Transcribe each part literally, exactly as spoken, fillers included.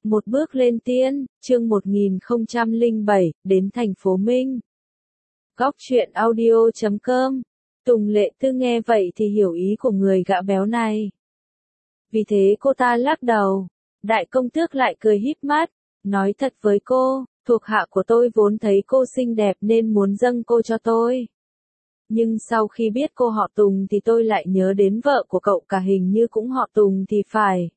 Một bước lên tiên, chương một nghìn không trăm lẻ bảy, đến thành phố Minh. Góc truyện audio chấm com. Tùng Lệ Tư nghe vậy thì hiểu ý của người gã béo này. Vì thế cô ta lắc đầu. Đại công tước lại cười híp mắt, nói thật với cô, thuộc hạ của tôi vốn thấy cô xinh đẹp nên muốn dâng cô cho tôi. Nhưng sau khi biết cô họ Tùng thì tôi lại nhớ đến vợ của cậu cả, hình như cũng họ Tùng thì phải.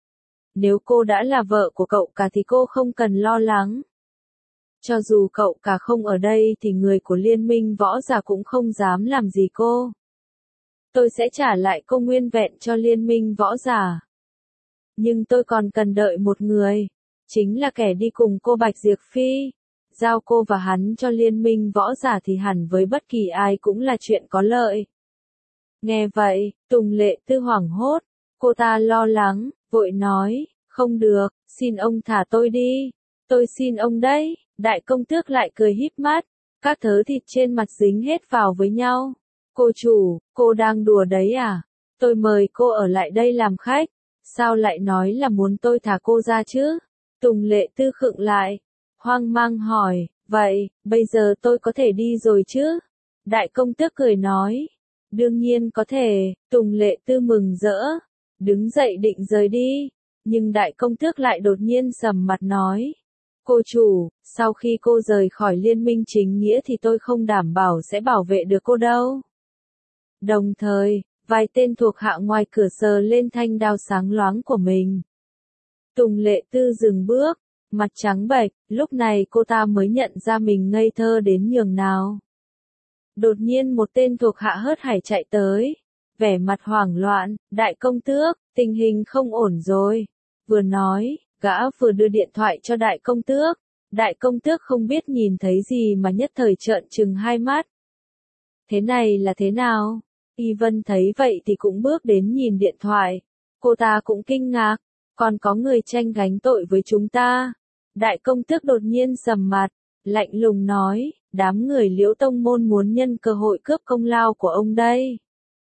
Nếu cô đã là vợ của cậu cả thì cô không cần lo lắng. Cho dù cậu cả không ở đây thì người của Liên minh võ giả cũng không dám làm gì cô. Tôi sẽ trả lại cô nguyên vẹn cho Liên minh võ giả. Nhưng tôi còn cần đợi một người, chính là kẻ đi cùng cô Bạch Diệp Phi. Giao cô và hắn cho Liên minh võ giả thì hẳn với bất kỳ ai cũng là chuyện có lợi. Nghe vậy, Tùng Lệ Tư hoảng hốt, cô ta lo lắng, vội nói, không được, xin ông thả tôi đi, tôi xin ông đấy. Đại công tước lại cười híp mắt, các thớ thịt trên mặt dính hết vào với nhau. Cô chủ, cô đang đùa đấy à? Tôi mời cô ở lại đây làm khách, sao lại nói là muốn tôi thả cô ra chứ? Tùng Lệ Tư khựng lại, hoang mang hỏi, vậy, bây giờ tôi có thể đi rồi chứ? Đại công tước cười nói, đương nhiên có thể. Tùng Lệ Tư mừng rỡ, đứng dậy định rời đi, nhưng đại công tước lại đột nhiên sầm mặt nói, cô chủ, sau khi cô rời khỏi Liên minh chính nghĩa thì tôi không đảm bảo sẽ bảo vệ được cô đâu. Đồng thời, vài tên thuộc hạ ngoài cửa sờ lên thanh đao sáng loáng của mình. Tùng Lệ Tư dừng bước, mặt trắng bệch, lúc này cô ta mới nhận ra mình ngây thơ đến nhường nào. Đột nhiên một tên thuộc hạ hớt hải chạy tới, vẻ mặt hoảng loạn, đại công tước, tình hình không ổn rồi. Vừa nói, gã vừa đưa điện thoại cho đại công tước. Đại công tước không biết nhìn thấy gì mà nhất thời trợn trừng hai mắt. Thế này là thế nào? Y Vân thấy vậy thì cũng bước đến nhìn điện thoại. Cô ta cũng kinh ngạc, còn có người tranh gánh tội với chúng ta. Đại công tước đột nhiên sầm mặt, lạnh lùng nói, đám người Liễu Tông Môn muốn nhân cơ hội cướp công lao của ông đây.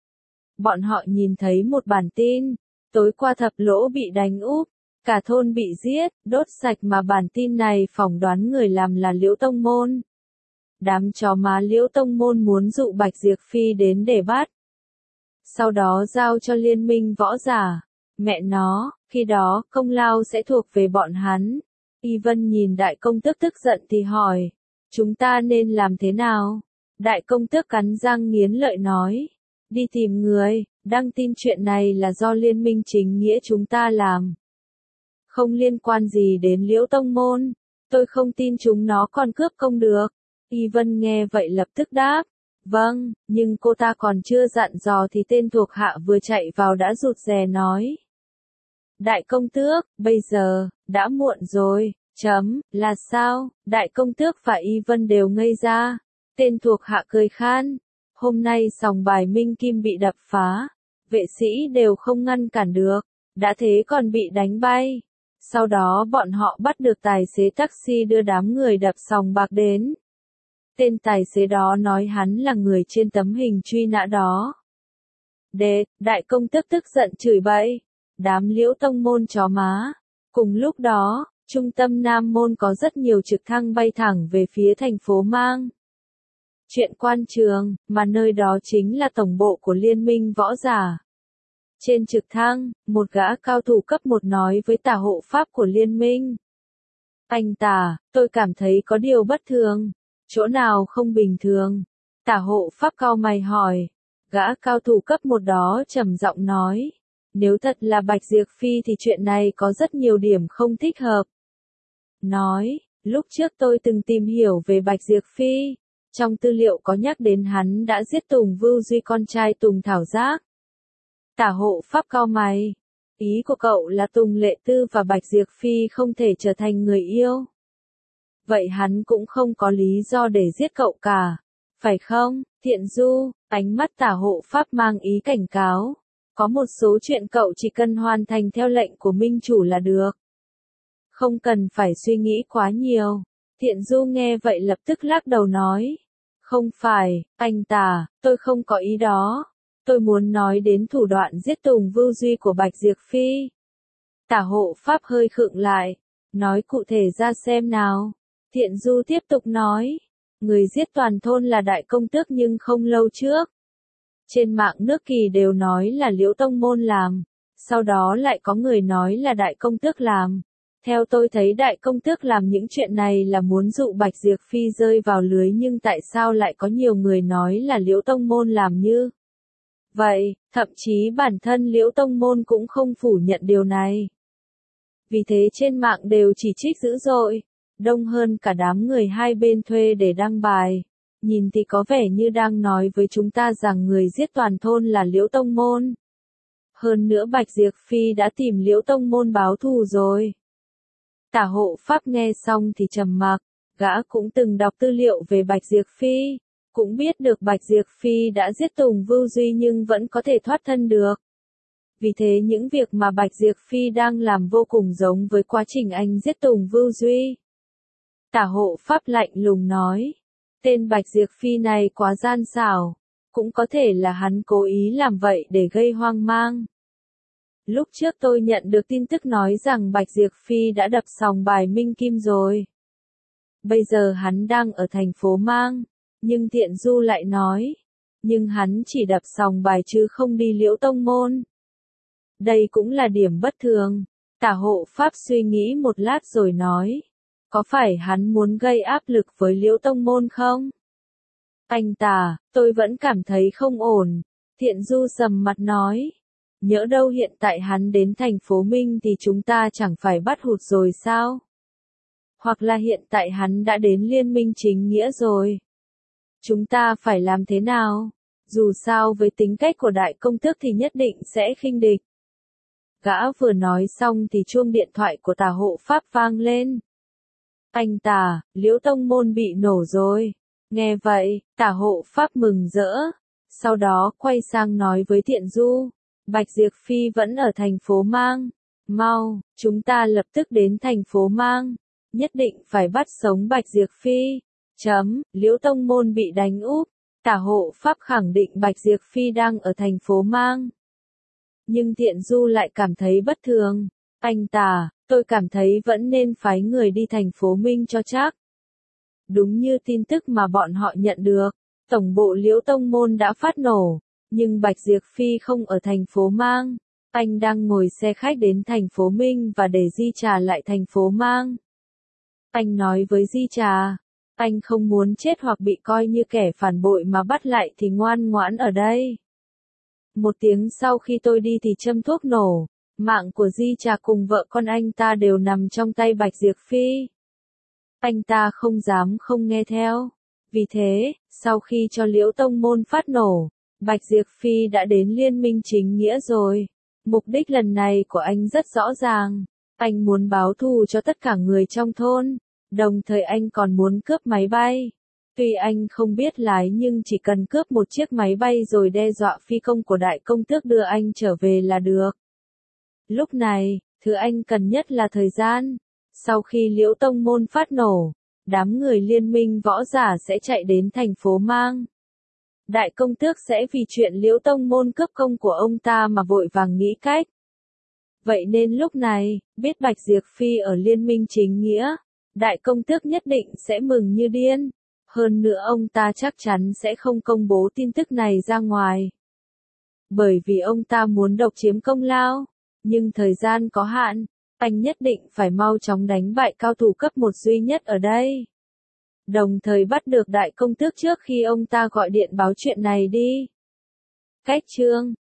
Bọn họ nhìn thấy một bản tin, tối qua Thập Lỗ bị đánh úp, cả thôn bị giết, đốt sạch mà bản tin này phỏng đoán người làm là Liễu Tông Môn. Đám chó má Liễu Tông Môn muốn dụ Bạch Diệp Phi đến để bắt. Sau đó giao cho Liên minh võ giả. Mẹ nó, khi đó, công lao sẽ thuộc về bọn hắn. Y Vân nhìn đại công tước tức giận thì hỏi, chúng ta nên làm thế nào? Đại công tước cắn răng nghiến lợi nói, đi tìm người, đăng tin chuyện này là do Liên minh chính nghĩa chúng ta làm. Không liên quan gì đến Liễu Tông Môn, tôi không tin chúng nó còn cướp công được. Y Vân nghe vậy lập tức đáp, vâng, nhưng cô ta còn chưa dặn dò thì tên thuộc hạ vừa chạy vào đã rụt rè nói. Đại công tước, bây giờ, đã muộn rồi, chấm, là sao? Đại công tước và Y Vân đều ngây ra. Tên thuộc hạ cười khan, hôm nay sòng bài Minh Kim bị đập phá, vệ sĩ đều không ngăn cản được, đã thế còn bị đánh bay. Sau đó bọn họ bắt được tài xế taxi đưa đám người đập sòng bạc đến. Tên tài xế đó nói hắn là người trên tấm hình truy nã đó. Đệt, đại công tước tức giận chửi bậy, đám Liễu Tông Môn chó má. Cùng lúc đó, trung tâm Nam Môn có rất nhiều trực thăng bay thẳng về phía thành phố Mang. Chuyện quan trường, mà nơi đó chính là tổng bộ của Liên minh võ giả. Trên trực thăng, một gã cao thủ cấp một nói với tả hộ pháp của Liên minh. Anh tả, tôi cảm thấy có điều bất thường. Chỗ nào không bình thường? Tả hộ pháp cau mày hỏi. Gã cao thủ cấp một đó trầm giọng nói. Nếu thật là Bạch Diệp Phi thì chuyện này có rất nhiều điểm không thích hợp. Nói, lúc trước tôi từng tìm hiểu về Bạch Diệp Phi. Trong tư liệu có nhắc đến hắn đã giết Tùng Vưu Duy con trai Tùng Thảo Giác. Tả hộ pháp cau mày. Ý của cậu là Tùng Lệ Tư và Bạch Diệp Phi không thể trở thành người yêu. Vậy hắn cũng không có lý do để giết cậu cả, phải không? Thiện Du, ánh mắt tả hộ pháp mang ý cảnh cáo. Có một số chuyện cậu chỉ cần hoàn thành theo lệnh của minh chủ là được. Không cần phải suy nghĩ quá nhiều. Thiện Du nghe vậy lập tức lắc đầu nói. Không phải, anh tả, tôi không có ý đó. Tôi muốn nói đến thủ đoạn giết Tùng Vưu Duy của Bạch Diệp Phi. Tả hộ pháp hơi khựng lại, Nói cụ thể ra xem nào. Thiện Du tiếp tục nói. Người giết toàn thôn là Đại Công Tước nhưng không lâu trước. Trên mạng nước Kỳ đều nói là Liễu Tông Môn làm. Sau đó lại có người nói là Đại Công Tước làm. Theo tôi thấy Đại Công Tước làm những chuyện này là muốn dụ Bạch Diệp Phi rơi vào lưới, nhưng tại sao lại có nhiều người nói là Liễu Tông Môn làm như vậy, thậm chí bản thân Liễu Tông Môn cũng không phủ nhận điều này. Vì thế trên mạng đều chỉ trích dữ dội, đông hơn cả đám người hai bên thuê để đăng bài. Nhìn thì có vẻ như đang nói với chúng ta rằng người giết toàn thôn là Liễu Tông Môn. Hơn nữa Bạch Diệp Phi đã tìm Liễu Tông Môn báo thù rồi. Tả Hộ Pháp nghe xong thì trầm mặc, gã cũng từng đọc tư liệu về Bạch Diệp Phi, cũng biết được Bạch Diệp Phi đã giết Tùng Vưu Duy nhưng vẫn có thể thoát thân được. Vì thế những việc mà Bạch Diệp Phi đang làm vô cùng giống với quá trình anh giết Tùng Vưu Duy. Tả Hộ Pháp lạnh lùng nói, tên Bạch Diệp Phi này quá gian xảo, cũng có thể là hắn cố ý làm vậy để gây hoang mang. Lúc trước tôi nhận được tin tức nói rằng Bạch Diệp Phi đã đập sòng bài Minh Kim rồi. Bây giờ hắn đang ở thành phố Mang, nhưng Thiện Du lại nói, nhưng hắn chỉ đập sòng bài chứ không đi Liễu Tông Môn. Đây cũng là điểm bất thường. Tả Hộ Pháp suy nghĩ một lát rồi nói, có phải hắn muốn gây áp lực với Liễu Tông Môn không? Anh Tả, tôi vẫn cảm thấy không ổn. Thiện Du sầm mặt nói, nhỡ đâu hiện tại hắn đến thành phố Minh thì chúng ta chẳng phải bắt hụt rồi sao? Hoặc là hiện tại hắn đã đến Liên minh chính nghĩa rồi. Chúng ta phải làm thế nào? Dù sao với tính cách của Đại Công Tước thì nhất định sẽ khinh địch. Gã vừa nói xong thì chuông điện thoại của Tả Hộ Pháp vang lên. Anh Tả, Liễu Tông Môn bị nổ rồi. Nghe vậy, Tả Hộ Pháp mừng rỡ. Sau đó quay sang nói với Thiện Du, Bạch Diệp Phi vẫn ở thành phố Mang. Mau, chúng ta lập tức đến thành phố Mang. Nhất định phải bắt sống Bạch Diệp Phi. Chấm, Liễu Tông Môn bị đánh úp. Tả Hộ Pháp khẳng định Bạch Diệp Phi đang ở thành phố Mang. Nhưng Thiện Du lại cảm thấy bất thường. Anh Tả, tôi cảm thấy vẫn nên phái người đi thành phố Minh cho chắc. Đúng như tin tức mà bọn họ nhận được, tổng bộ Liễu Tông Môn đã phát nổ, nhưng Bạch Diệp Phi không ở thành phố Mang. Anh đang ngồi xe khách đến thành phố Minh và để Di Trà lại thành phố Mang. Anh nói với Di Trà, anh không muốn chết hoặc bị coi như kẻ phản bội mà bắt lại thì ngoan ngoãn ở đây. Một tiếng sau khi tôi đi thì châm thuốc nổ, mạng của Di Trà cùng vợ con anh ta đều nằm trong tay Bạch Diệp Phi. Anh ta không dám không nghe theo. Vì thế, sau khi cho Liễu Tông Môn phát nổ, Bạch Diệp Phi đã đến Liên minh chính nghĩa rồi. Mục đích lần này của anh rất rõ ràng. Anh muốn báo thù cho tất cả người trong thôn. Đồng thời anh còn muốn cướp máy bay. Tuy anh không biết lái nhưng chỉ cần cướp một chiếc máy bay rồi đe dọa phi công của Đại Công Tước đưa anh trở về là được. Lúc này, thứ anh cần nhất là thời gian. Sau khi Liễu Tông Môn phát nổ, đám người Liên minh võ giả sẽ chạy đến thành phố Mang. Đại Công Tước sẽ vì chuyện Liễu Tông Môn cướp công của ông ta mà vội vàng nghĩ cách. Vậy nên lúc này, biết Bạch Diệp Phi ở Liên minh chính nghĩa, Đại Công Tước nhất định sẽ mừng như điên. Hơn nữa ông ta chắc chắn sẽ không công bố tin tức này ra ngoài. Bởi vì ông ta muốn độc chiếm công lao, nhưng thời gian có hạn, anh nhất định phải mau chóng đánh bại cao thủ cấp một duy nhất ở đây. Đồng thời bắt được Đại Công Tước trước khi ông ta gọi điện báo chuyện này đi. Cách chương